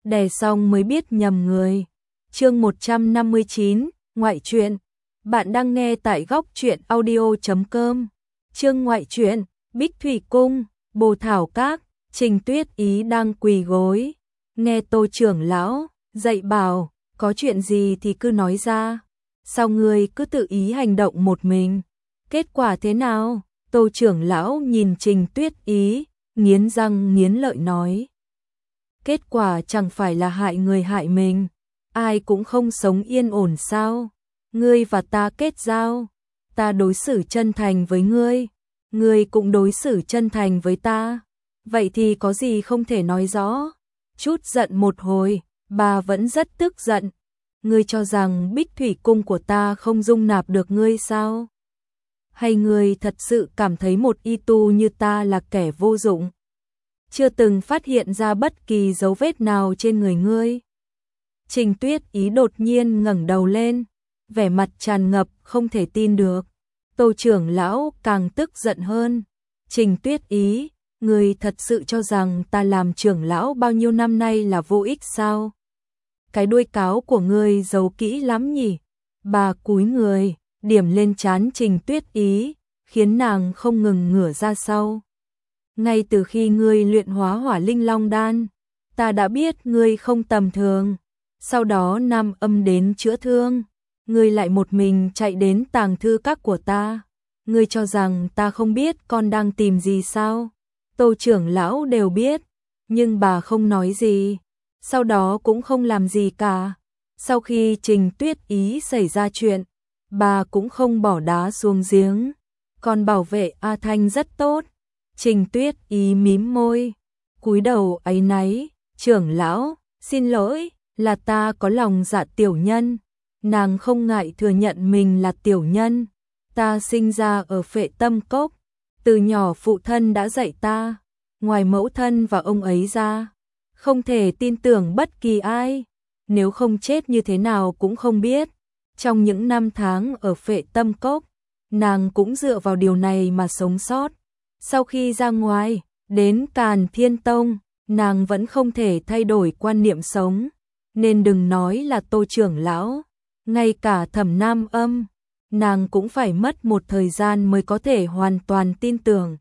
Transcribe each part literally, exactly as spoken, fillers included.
đè xong mới biết nhầm người. Chương một trăm năm mươi chín, ngoại truyện. Bạn đang nghe tại góc truyện audio chấm com. Chương ngoại truyện, Bích Thủy Cung, Bồ Thảo Các, Trình Tuyết Ý đang quỳ gối. Nghe Tô trưởng lão dạy bảo, có chuyện gì thì cứ nói ra. Sao ngươi cứ tự ý hành động một mình? Kết quả thế nào? Tô trưởng lão nhìn Trình Tuyết Ý, nghiến răng nghiến lợi nói. Kết quả chẳng phải là hại người hại mình, ai cũng không sống yên ổn sao? Ngươi và ta kết giao, ta đối xử chân thành với ngươi, ngươi cũng đối xử chân thành với ta, vậy thì có gì không thể nói rõ? Chút giận một hồi, bà vẫn rất tức giận. Ngươi cho rằng Bích Thủy Cung của ta không dung nạp được ngươi sao? Hay ngươi thật sự cảm thấy một y tu như ta là kẻ vô dụng? Chưa từng phát hiện ra bất kỳ dấu vết nào trên người ngươi. Trình Tuyết Ý đột nhiên ngẩng đầu lên, vẻ mặt tràn ngập không thể tin được. Tô trưởng lão càng tức giận hơn. Trình Tuyết Ý, ngươi thật sự cho rằng ta làm trưởng lão bao nhiêu năm nay là vô ích sao? Cái đuôi cáo của ngươi giấu kỹ lắm nhỉ? Bà cúi người, điểm lên trán Trình Tuyết Ý, khiến nàng không ngừng ngửa ra sau. Ngay từ khi ngươi luyện hóa hỏa linh long đan, ta đã biết ngươi không tầm thường. Sau đó Nam Âm đến chữa thương, ngươi lại một mình chạy đến tàng thư các của ta. Ngươi cho rằng ta không biết con đang tìm gì sao? Tô trưởng lão đều biết, nhưng bà không nói gì. Sau đó cũng không làm gì cả. Sau khi Trình Tuyết Ý xảy ra chuyện, bà cũng không bỏ đá xuống giếng, còn bảo vệ A Thanh rất tốt. Trình Tuyết Ý mím môi, cúi đầu áy náy, trưởng lão, xin lỗi, là ta có lòng dạ tiểu nhân. Nàng không ngại thừa nhận mình là tiểu nhân. Ta sinh ra ở Phệ Tâm Cốc, từ nhỏ phụ thân đã dạy ta, ngoài mẫu thân và ông ấy ra, không thể tin tưởng bất kỳ ai, nếu không chết như thế nào cũng không biết. Trong những năm tháng ở Phệ Tâm Cốc, nàng cũng dựa vào điều này mà sống sót. Sau khi ra ngoài, đến Càn Thiên Tông, nàng vẫn không thể thay đổi quan niệm sống, nên đừng nói là Tô trưởng lão, ngay cả Thẩm Nam Âm, nàng cũng phải mất một thời gian mới có thể hoàn toàn tin tưởng.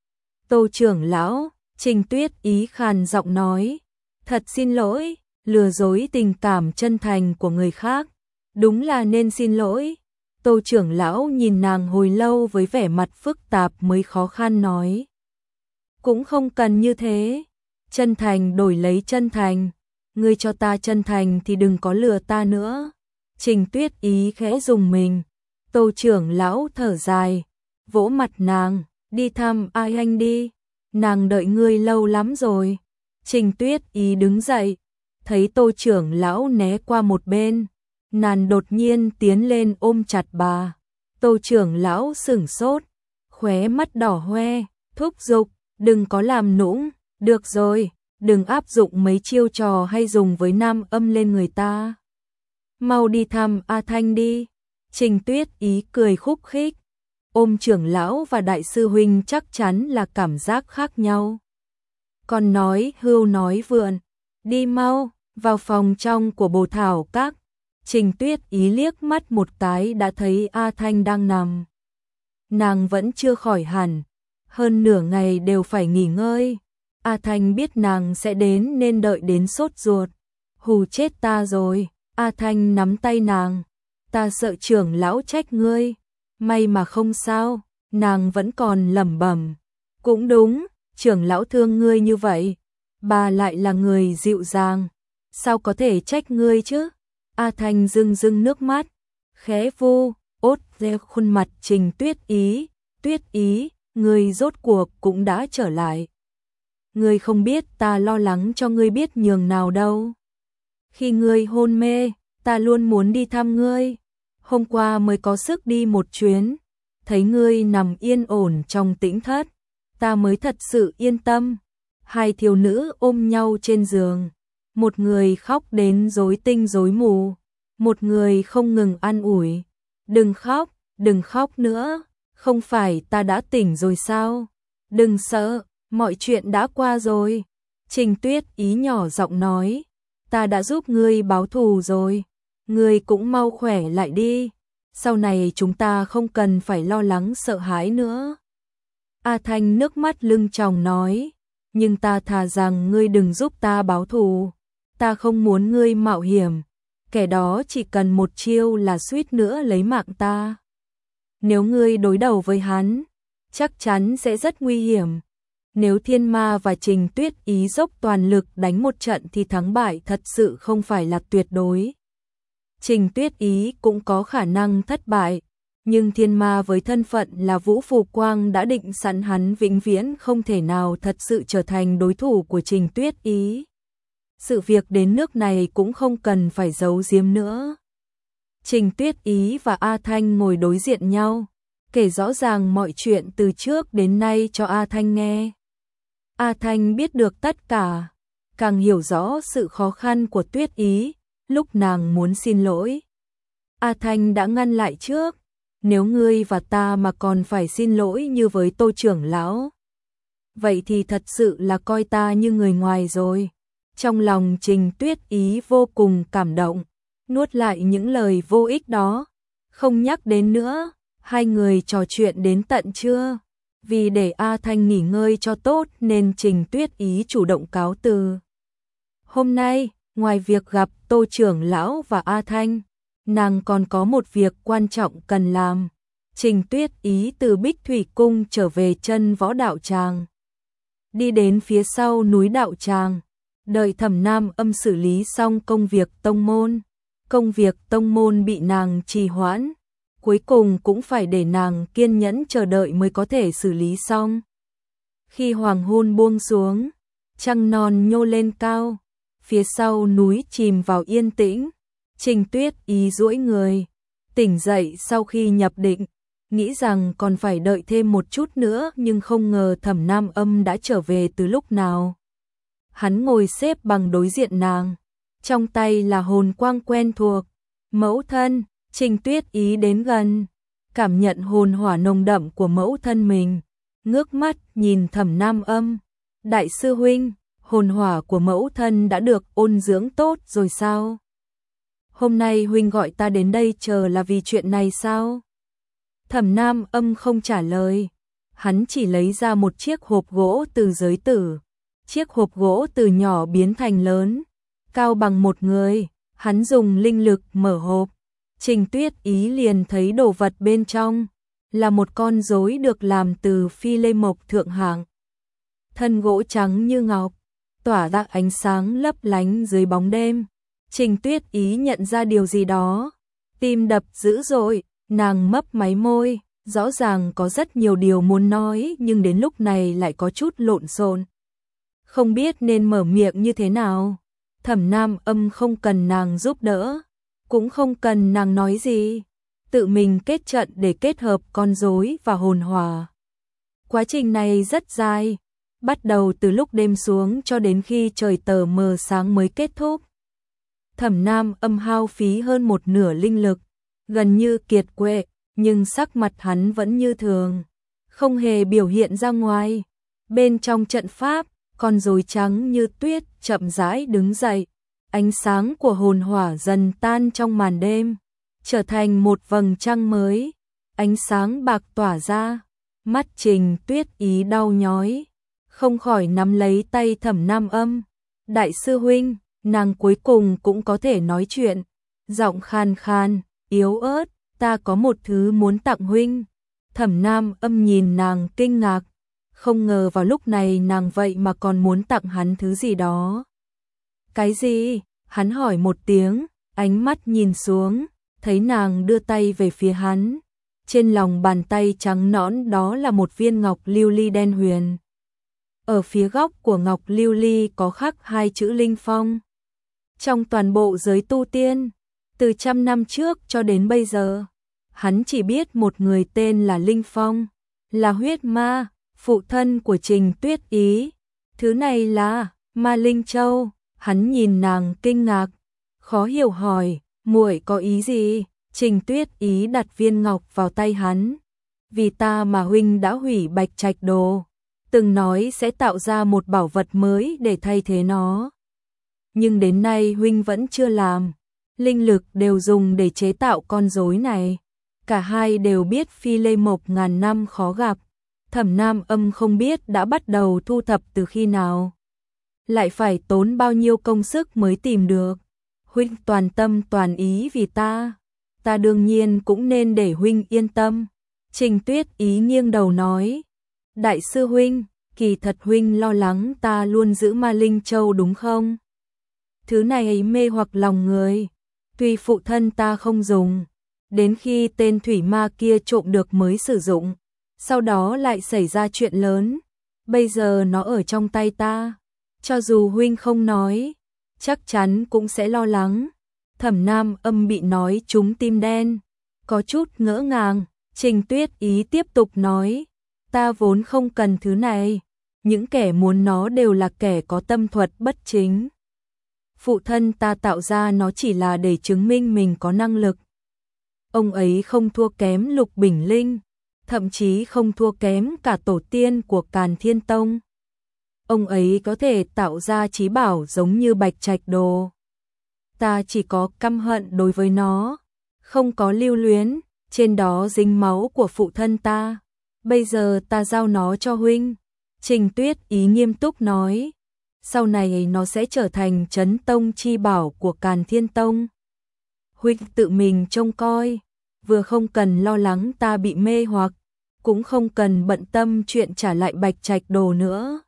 Tô trưởng lão, Trình Tuyết Ý khàn giọng nói, thật xin lỗi, lừa dối tình cảm chân thành của người khác, đúng là nên xin lỗi. Tô trưởng lão nhìn nàng hồi lâu với vẻ mặt phức tạp mới khó khăn nói. Cũng không cần như thế, chân thành đổi lấy chân thành, ngươi cho ta chân thành thì đừng có lừa ta nữa. Trình Tuyết Ý khẽ rùng mình. Tô trưởng lão thở dài, vỗ mặt nàng, đi thăm ai anh đi, nàng đợi ngươi lâu lắm rồi. Trình Tuyết Ý đứng dậy, thấy Tô trưởng lão né qua một bên, nàng đột nhiên tiến lên ôm chặt bà. Tô trưởng lão sửng sốt, khóe mắt đỏ hoe, thúc giục, đừng có làm nũng, được rồi, đừng áp dụng mấy chiêu trò hay dùng với Nam Âm lên người ta. Mau đi thăm A Thanh đi. Trình Tuyết Ý cười khúc khích, ôm trưởng lão và đại sư huynh chắc chắn là cảm giác khác nhau. Còn nói hưu nói vượn, đi mau, vào phòng trong của Bồ Thảo Các. Trình Tuyết Ý liếc mắt một cái đã thấy A Thanh đang nằm. Nàng vẫn chưa khỏi hẳn, hơn nửa ngày đều phải nghỉ ngơi. A Thanh biết nàng sẽ đến nên đợi đến sốt ruột. Hù chết ta rồi. A Thanh nắm tay nàng, ta sợ trưởng lão trách ngươi, may mà không sao. Nàng vẫn còn lẩm bẩm, cũng đúng, trưởng lão thương ngươi như vậy, bà lại là người dịu dàng, sao có thể trách ngươi chứ? A Thanh rưng rưng nước mắt, khẽ vu ốt ve khuôn mặt Trình Tuyết Ý. Tuyết Ý, ngươi rốt cuộc cũng đã trở lại. Ngươi không biết ta lo lắng cho ngươi biết nhường nào đâu. Khi ngươi hôn mê, ta luôn muốn đi thăm ngươi. Hôm qua mới có sức đi một chuyến, thấy ngươi nằm yên ổn trong tĩnh thất, ta mới thật sự yên tâm. Hai thiếu nữ ôm nhau trên giường, một người khóc đến rối tinh rối mù, một người không ngừng an ủi. Đừng khóc, đừng khóc nữa, không phải ta đã tỉnh rồi sao? Đừng sợ, mọi chuyện đã qua rồi. Trình Tuyết Ý nhỏ giọng nói. ta đã giúp ngươi báo thù rồi, ngươi cũng mau khỏe lại đi, sau này chúng ta không cần phải lo lắng sợ hãi nữa. A Thanh nước mắt lưng tròng nói, nhưng ta thà rằng ngươi đừng giúp ta báo thù, ta không muốn ngươi mạo hiểm, kẻ đó chỉ cần một chiêu là suýt nữa lấy mạng ta. Nếu ngươi đối đầu với hắn, chắc chắn sẽ rất nguy hiểm. Nếu Thiên Ma và Trình Tuyết Ý dốc toàn lực đánh một trận thì thắng bại thật sự không phải là tuyệt đối. Trình Tuyết Ý cũng có khả năng thất bại, nhưng Thiên Ma với thân phận là Vũ Phù Quang đã định sẵn hắn vĩnh viễn không thể nào thật sự trở thành đối thủ của Trình Tuyết Ý. Sự việc đến nước này cũng không cần phải giấu giếm nữa. Trình Tuyết Ý và A Thanh ngồi đối diện nhau, kể rõ ràng mọi chuyện từ trước đến nay cho A Thanh nghe. A Thanh biết được tất cả, càng hiểu rõ sự khó khăn của Tuyết Ý, lúc nàng muốn xin lỗi. A Thanh đã ngăn lại trước, nếu ngươi và ta mà còn phải xin lỗi như với Tô trưởng lão, vậy thì thật sự là coi ta như người ngoài rồi. Trong lòng Trình Tuyết Ý vô cùng cảm động, nuốt lại những lời vô ích đó, không nhắc đến nữa. Hai người trò chuyện đến tận trưa, vì để A Thanh nghỉ ngơi cho tốt nên Trình Tuyết Ý chủ động cáo từ. Hôm nay, ngoài việc gặp Tô trưởng lão và A Thanh, nàng còn có một việc quan trọng cần làm. Trình Tuyết Ý từ Bích Thủy Cung trở về chân Võ Đạo Tràng, đi đến phía sau núi Đạo Tràng, đợi Thẩm Nam Âm xử lý xong công việc tông môn. Công việc tông môn bị nàng trì hoãn, cuối cùng cũng phải để nàng kiên nhẫn chờ đợi mới có thể xử lý xong. Khi hoàng hôn buông xuống, trăng non nhô lên cao, phía sau núi chìm vào yên tĩnh, Trình Tuyết Ý duỗi người, tỉnh dậy sau khi nhập định, nghĩ rằng còn phải đợi thêm một chút nữa nhưng không ngờ Thẩm Nam Âm đã trở về từ lúc nào. Hắn ngồi xếp bằng đối diện nàng, trong tay là hồn quang quen thuộc. Mẫu thân. Trình Tuyết Ý đến gần, cảm nhận hồn hỏa nồng đậm của mẫu thân mình, ngước mắt nhìn Thẩm Nam Âm. Đại sư huynh, hồn hỏa của mẫu thân đã được ôn dưỡng tốt rồi sao? Hôm nay huynh gọi ta đến đây chờ là vì chuyện này sao? Thẩm Nam Âm không trả lời, hắn chỉ lấy ra một chiếc hộp gỗ từ giới tử. Chiếc hộp gỗ từ nhỏ biến thành lớn, cao bằng một người, hắn dùng linh lực mở hộp. Trình Tuyết Ý liền thấy đồ vật bên trong, là một con rối được làm từ phi lê mộc thượng hạng. Thân gỗ trắng như ngọc, tỏa ra ánh sáng lấp lánh dưới bóng đêm. Trình Tuyết Ý nhận ra điều gì đó, tim đập dữ dội, nàng mấp máy môi, rõ ràng có rất nhiều điều muốn nói nhưng đến lúc này lại có chút lộn xộn. Không biết nên mở miệng như thế nào. Thẩm Nam Âm không cần nàng giúp đỡ, cũng không cần nàng nói gì, tự mình kết trận để kết hợp con rối và hồn hỏa. Quá trình này rất dài, bắt đầu từ lúc đêm xuống cho đến khi trời tờ mờ sáng mới kết thúc. Thẩm Nam Âm hao phí hơn một nửa linh lực, gần như kiệt quệ, nhưng sắc mặt hắn vẫn như thường, không hề biểu hiện ra ngoài. Bên trong trận pháp, con rối trắng như tuyết chậm rãi đứng dậy. Ánh sáng của hồn hỏa dần tan trong màn đêm, trở thành một vầng trăng mới. Ánh sáng bạc tỏa ra, mắt Trình Tuyết Ý đau nhói, không khỏi nắm lấy tay Thẩm Nam Âm. Đại sư huynh, nàng cuối cùng cũng có thể nói chuyện, giọng khan khan, yếu ớt, ta có một thứ muốn tặng huynh. Thẩm Nam Âm nhìn nàng kinh ngạc, không ngờ vào lúc này nàng vậy mà còn muốn tặng hắn thứ gì đó. Cái gì? Hắn hỏi một tiếng, ánh mắt nhìn xuống, thấy nàng đưa tay về phía hắn. Trên lòng bàn tay trắng nõn đó là một viên ngọc lưu ly đen huyền. Ở phía góc của ngọc lưu ly có khắc hai chữ Linh Phong. Trong toàn bộ giới tu tiên, từ trăm năm trước cho đến bây giờ, hắn chỉ biết một người tên là Linh Phong, là huyết ma, phụ thân của Trình Tuyết Ý. Thứ này là Ma Linh Châu. Hắn nhìn nàng kinh ngạc, khó hiểu hỏi, muội có ý gì? Trình Tuyết Ý đặt viên ngọc vào tay hắn. Vì ta mà huynh đã hủy Bạch Trạch Đồ, từng nói sẽ tạo ra một bảo vật mới để thay thế nó. nhưng đến nay huynh vẫn chưa làm. Linh lực đều dùng để chế tạo con rối này. Cả hai đều biết phi lê mộc ngàn năm khó gặp. Thẩm Nam Âm không biết đã bắt đầu thu thập từ khi nào. Lại phải tốn bao nhiêu công sức mới tìm được. Huynh toàn tâm toàn ý vì ta. Ta đương nhiên cũng nên để huynh yên tâm. Trình Tuyết Ý nghiêng đầu nói. Đại sư huynh, kỳ thật huynh lo lắng ta luôn giữ Ma Linh Châu đúng không? Thứ này ấy mê hoặc lòng người. Tuy phụ thân ta không dùng, đến khi tên thủy ma kia trộm được mới sử dụng, sau đó lại xảy ra chuyện lớn, bây giờ nó ở trong tay ta, cho dù huynh không nói, chắc chắn cũng sẽ lo lắng. Thẩm Nam Âm bị nói trúng tim đen, có chút ngỡ ngàng. Trình Tuyết Ý tiếp tục nói, ta vốn không cần thứ này, những kẻ muốn nó đều là kẻ có tâm thuật bất chính. Phụ thân ta tạo ra nó chỉ là để chứng minh mình có năng lực. Ông ấy không thua kém Lục Bình Linh, thậm chí không thua kém cả tổ tiên của Càn Thiên Tông. Ông ấy có thể tạo ra chí bảo giống như Bạch Trạch Đồ. Ta chỉ có căm hận đối với nó, không có lưu luyến, trên đó dính máu của phụ thân ta. Bây giờ ta giao nó cho huynh. Trình Tuyết Ý nghiêm túc nói. Sau này nó sẽ trở thành trấn tông chi bảo của Càn Thiên Tông. Huynh tự mình trông coi, vừa không cần lo lắng ta bị mê hoặc, cũng không cần bận tâm chuyện trả lại Bạch Trạch Đồ nữa.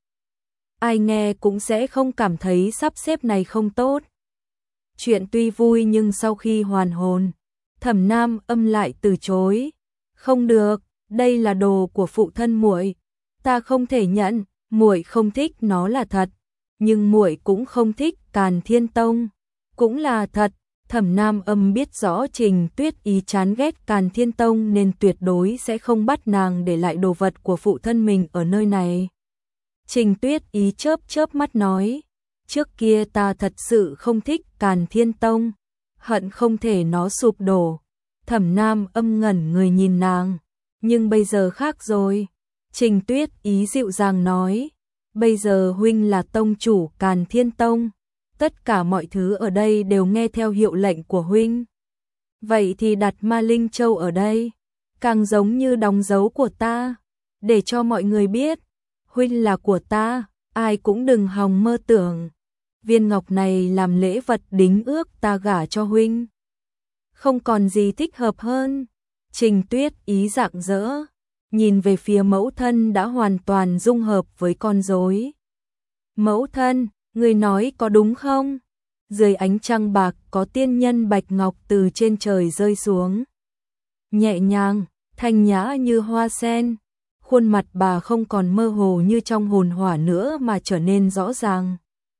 Ai nghe cũng sẽ không cảm thấy sắp xếp này không tốt. Chuyện tuy vui nhưng sau khi hoàn hồn, Thẩm Nam Âm lại từ chối. Không được, đây là đồ của phụ thân muội, ta không thể nhận. Muội không thích nó là thật, nhưng muội cũng không thích Càn Thiên Tông, cũng là thật. Thẩm Nam Âm biết rõ Trình Tuyết Ý chán ghét Càn Thiên Tông nên tuyệt đối sẽ không bắt nàng để lại đồ vật của phụ thân mình ở nơi này. Trình Tuyết Ý chớp chớp mắt nói, trước kia ta thật sự không thích Càn Thiên Tông, hận không thể nó sụp đổ. Thẩm Nam Âm ngẩn người nhìn nàng, nhưng bây giờ khác rồi. Trình Tuyết Ý dịu dàng nói, bây giờ huynh là tông chủ Càn Thiên Tông, tất cả mọi thứ ở đây đều nghe theo hiệu lệnh của huynh. Vậy thì đặt Ma Linh Châu ở đây, càng giống như đóng dấu của ta, để cho mọi người biết, huynh là của ta, ai cũng đừng hòng mơ tưởng. Viên ngọc này làm lễ vật đính ước ta gả cho huynh. Không còn gì thích hợp hơn. Trình Tuyết Ý rạng rỡ, nhìn về phía mẫu thân đã hoàn toàn dung hợp với con rối. Mẫu thân, người nói có đúng không? Dưới ánh trăng bạc có tiên nhân bạch ngọc từ trên trời rơi xuống. Nhẹ nhàng, thanh nhã như hoa sen. Khuôn mặt bà không còn mơ hồ như trong hồn hỏa nữa mà trở nên rõ ràng.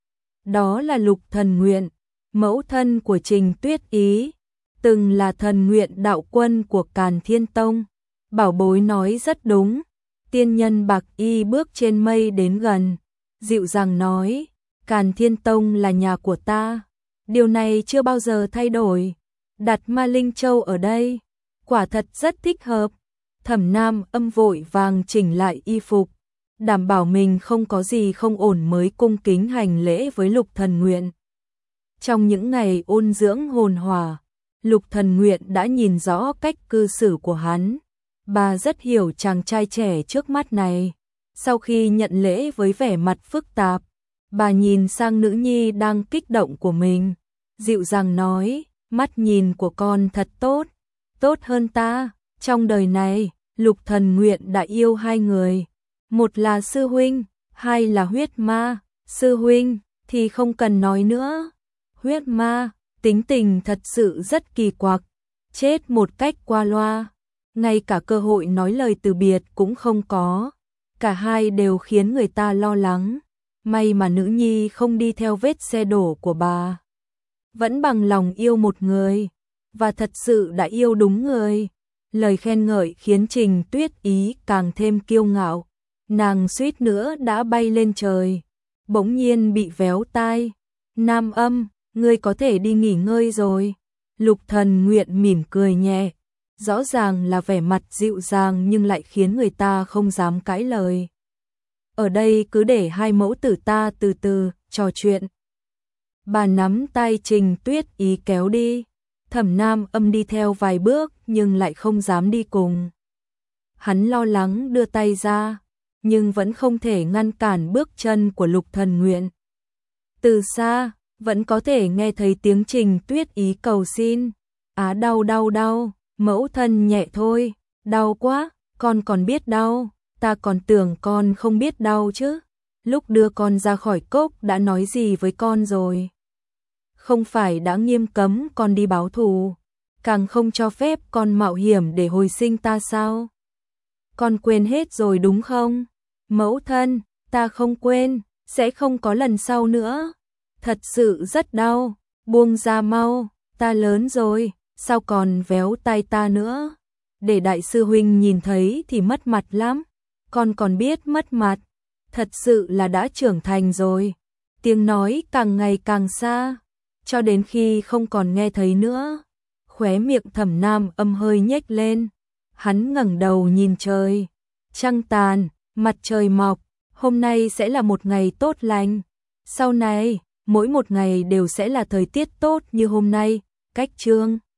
Đó là Lục Thần Nguyện, mẫu thân của Trình Tuyết Ý, từng là thần nguyện đạo quân của Càn Thiên Tông. Bảo bối nói rất đúng. Tiên nhân bạc y bước trên mây đến gần, dịu dàng nói, Càn Thiên Tông là nhà của ta, điều này chưa bao giờ thay đổi. Đặt Ma Linh Châu ở đây, quả thật rất thích hợp. Thẩm Nam Âm vội vàng chỉnh lại y phục, đảm bảo mình không có gì không ổn mới cung kính hành lễ với Lục Thần Nguyện. Trong những ngày ôn dưỡng hồn hỏa, Lục Thần Nguyện đã nhìn rõ cách cư xử của hắn. Bà rất hiểu chàng trai trẻ trước mắt này. Sau khi nhận lễ với vẻ mặt phức tạp, bà nhìn sang nữ nhi đang kích động của mình, dịu dàng nói, mắt nhìn của con thật tốt, tốt hơn ta. Trong đời này, Lục Thần Nguyện đã yêu hai người, một là sư huynh, hai là huyết ma. Sư huynh thì không cần nói nữa, huyết ma tính tình thật sự rất kỳ quặc, chết một cách qua loa, ngay cả cơ hội nói lời từ biệt cũng không có. Cả hai đều khiến người ta lo lắng. May mà nữ nhi không đi theo vết xe đổ của bà, vẫn bằng lòng yêu một người, và thật sự đã yêu đúng người. Lời khen ngợi khiến Trình Tuyết Ý càng thêm kiêu ngạo, nàng suýt nữa đã bay lên trời, bỗng nhiên bị véo tai. Nam Âm, ngươi có thể đi nghỉ ngơi rồi. Lục Thần Nguyện mỉm cười nhẹ, rõ ràng là vẻ mặt dịu dàng nhưng lại khiến người ta không dám cãi lời. Ở đây cứ để hai mẫu tử ta từ từ trò chuyện. Bà nắm tay Trình Tuyết Ý kéo đi. Thẩm Nam Âm đi theo vài bước nhưng lại không dám đi cùng. Hắn lo lắng đưa tay ra, nhưng vẫn không thể ngăn cản bước chân của Lục Thần Nguyện. Từ xa, vẫn có thể nghe thấy tiếng Trình Tuyết Ý cầu xin. Á đau đau đau, mẫu thân nhẹ thôi, đau quá, con còn biết đau, ta còn tưởng con không biết đau chứ. Lúc đưa con ra khỏi cốc đã nói gì với con rồi? Không phải đã nghiêm cấm con đi báo thù, càng không cho phép con mạo hiểm để hồi sinh ta sao? Con quên hết rồi đúng không? Mẫu thân, ta không quên, sẽ không có lần sau nữa. Thật sự rất đau, buông ra mau, ta lớn rồi, sao còn véo tay ta nữa? Để đại sư huynh nhìn thấy thì mất mặt lắm, con còn biết mất mặt, thật sự là đã trưởng thành rồi. Tiếng nói càng ngày càng xa, cho đến khi không còn nghe thấy nữa. Khóe miệng Thẩm Nam Âm hơi nhếch lên, hắn ngẩng đầu nhìn trời, trăng tàn, mặt trời mọc, hôm nay sẽ là một ngày tốt lành. Sau này, mỗi một ngày đều sẽ là thời tiết tốt như hôm nay. Cách chương